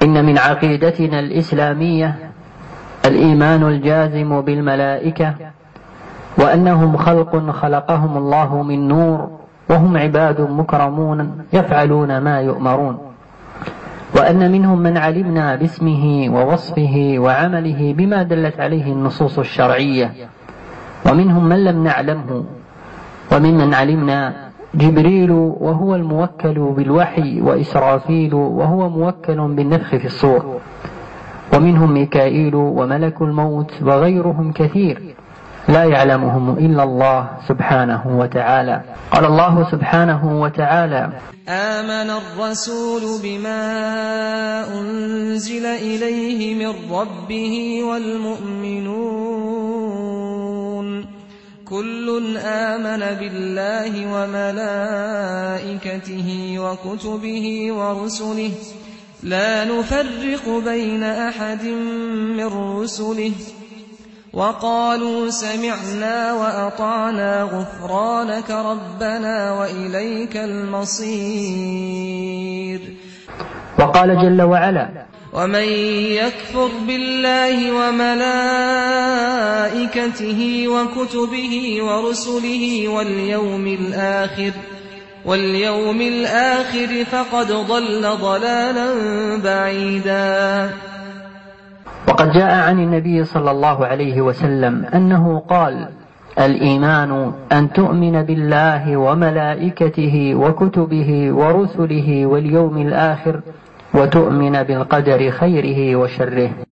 إن من عقيدتنا الإسلامية الإيمان الجازم بالملائكة، وأنهم خلق خلقهم الله من نور، وهم عباد مكرمون يفعلون ما يؤمرون، وأن منهم من علمنا باسمه ووصفه وعمله بما دلت عليه النصوص الشرعية، ومنهم من لم نعلمه، وممن علمنا جبريل وهو الموكل بالوحي، وإسرافيل وهو موكل بالنفخ في الصور، ومنهم ميكائيل وملك الموت وغيرهم كثير لا يعلمهم إلا الله سبحانه وتعالى. قال الله سبحانه وتعالى: آمن الرسول بما أنزل إليه من ربه والمؤمنون كل آمن بالله وملائكته وكتبه ورسله لا نفرق بين أحد من رسله وقالوا سمعنا وأطعنا غفرانك ربنا وإليك المصير. وقال جل وعلا: ومن يكفر بالله وملائكته وكتبه ورسله واليوم الآخر فقد ضل ضلالا بعيدا. وقد جاء عن النبي صلى الله عليه وسلم أنه قال: الإيمان أن تؤمن بالله وملائكته وكتبه ورسله واليوم الآخر، وتؤمن بالقدر خيره وشره.